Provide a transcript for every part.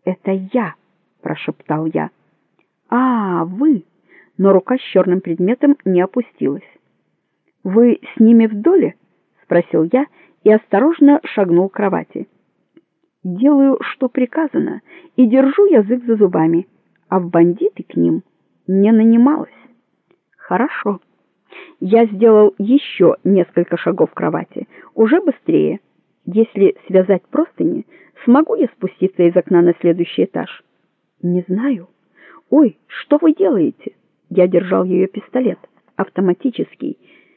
«Это я!» — прошептал я. «А, вы!» Но рука с черным предметом не опустилась. «Вы с ними в доле?» — спросил я и осторожно шагнул к кровати. «Делаю, что приказано, и держу язык за зубами, а в бандиты к ним не нанималась». «Хорошо». Я сделал еще несколько шагов к кровати, уже быстрее. Если связать простыни, смогу я спуститься из окна на следующий этаж? Не знаю. Ой, что вы делаете? Я держал ее пистолет, автоматический,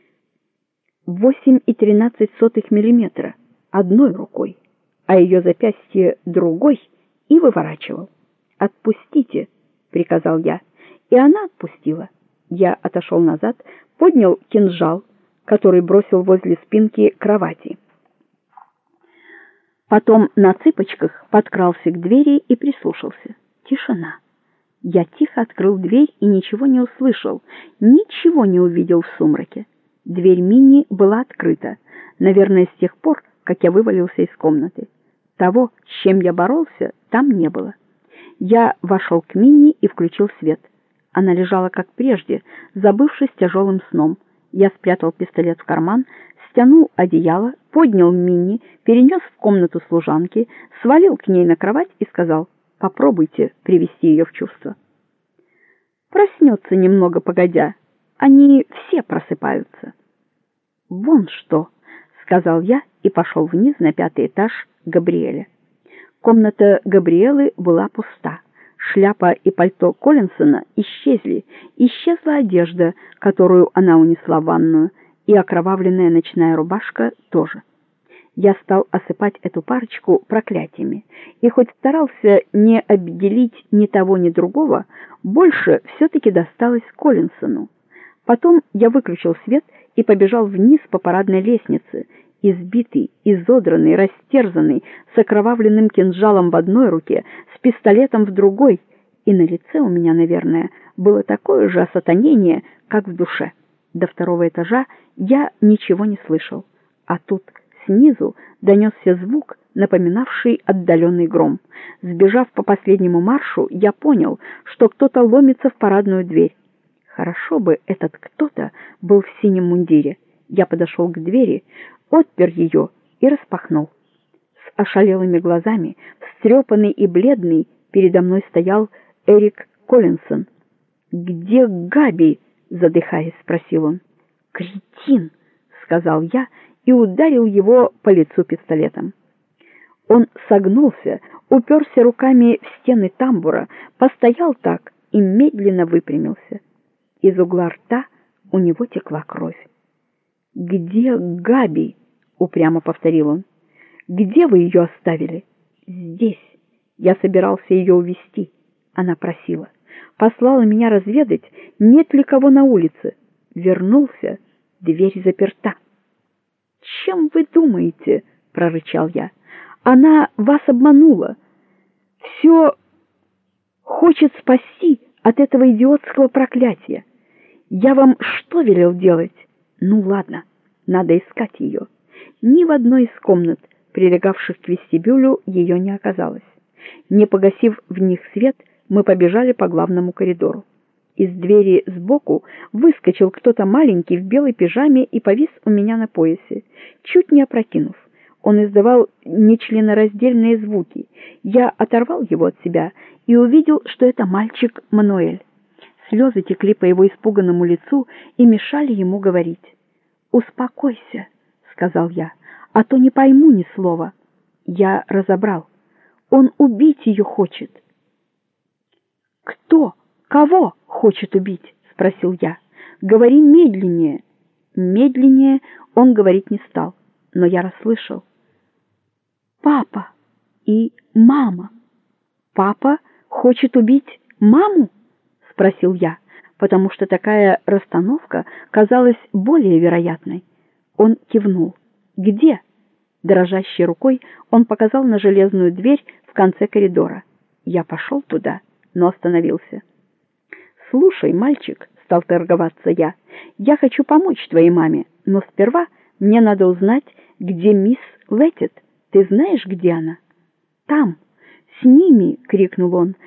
8,13 миллиметра, одной рукой, а ее запястье другой, и выворачивал. «Отпустите», — приказал я, и она отпустила. Я отошел назад, поднял кинжал, который бросил возле спинки кровати. Потом на цыпочках подкрался к двери и прислушался. Тишина. Я тихо открыл дверь и ничего не услышал, ничего не увидел в сумраке. Дверь Минни была открыта, наверное, с тех пор, как я вывалился из комнаты. Того, с чем я боролся, там не было. Я вошел к Минни и включил свет. Она лежала как прежде, забывшись тяжелым сном. Я спрятал пистолет в карман, стянул одеяло, поднял Минни, перенес в комнату служанки, свалил к ней на кровать и сказал: «Попробуйте привести ее в чувство». Проснется немного погодя. Они все просыпаются. «Вон что», — сказал я и пошел вниз на 5-й этаж Габриэля. Комната Габриэлы была пуста. Шляпа и пальто Коллинсона исчезли. Исчезла одежда, которую она унесла в ванную, и окровавленная ночная рубашка тоже. Я стал осыпать эту парочку проклятиями, и хоть старался не обделить ни того, ни другого, больше все-таки досталось Коллинсону. Потом я выключил свет и побежал вниз по парадной лестнице, избитый, изодранный, растерзанный, с окровавленным кинжалом в одной руке, с пистолетом в другой, и на лице у меня, наверное, было такое же осатанение, как в душе. До 2-го этажа я ничего не слышал, а тут снизу донесся звук, напоминавший отдаленный гром. Сбежав по последнему маршу, я понял, что кто-то ломится в парадную дверь. Хорошо бы этот кто-то был в синем мундире. Я подошел к двери, отпер ее и распахнул. С ошалелыми глазами, встрепанный и бледный, передо мной стоял Эрик Коллинсон. «Где Габи?» — задыхаясь, спросил он. «Кретин!» — сказал я и ударил его по лицу пистолетом. Он согнулся, уперся руками в стены тамбура, постоял так и медленно выпрямился. Из угла рта у него текла кровь. «Где Габи?» — упрямо повторил он. «Где вы ее оставили?» «Здесь. Я собирался ее увезти. Она просила. Послала меня разведать, нет ли кого на улице. Вернулся. Дверь заперта». «Чем вы думаете?» — прорычал я. «Она вас обманула. Все хочет спасти от этого идиотского проклятия. Я вам что велел делать? Ну ладно, надо искать ее». Ни в одной из комнат, прилегавших к вестибюлю, ее не оказалось. Не погасив в них свет, мы побежали по главному коридору. Из двери сбоку выскочил кто-то маленький в белой пижаме и повис у меня на поясе, чуть не опрокинув. Он издавал нечленораздельные звуки. Я оторвал его от себя и увидел, что это мальчик Мануэль. Слезы текли по его испуганному лицу и мешали ему говорить. «Успокойся», — сказал я, — «а то не пойму ни слова». Я разобрал. Он убить ее хочет. «Кто? Кого хочет убить?» — спросил я. «Говори медленнее». Медленнее он говорить не стал, но я расслышал. «Папа и мама». «Папа хочет убить маму?» — спросил я, потому что такая расстановка казалась более вероятной. Он кивнул. «Где?» Дрожащей рукой он показал на железную дверь в конце коридора. Я пошел туда, но остановился. «Слушай, мальчик», — стал торговаться я хочу помочь твоей маме, но сперва мне надо узнать, где мисс Леттит. Ты знаешь, где она?» «Там. «С ними!» — крикнул он.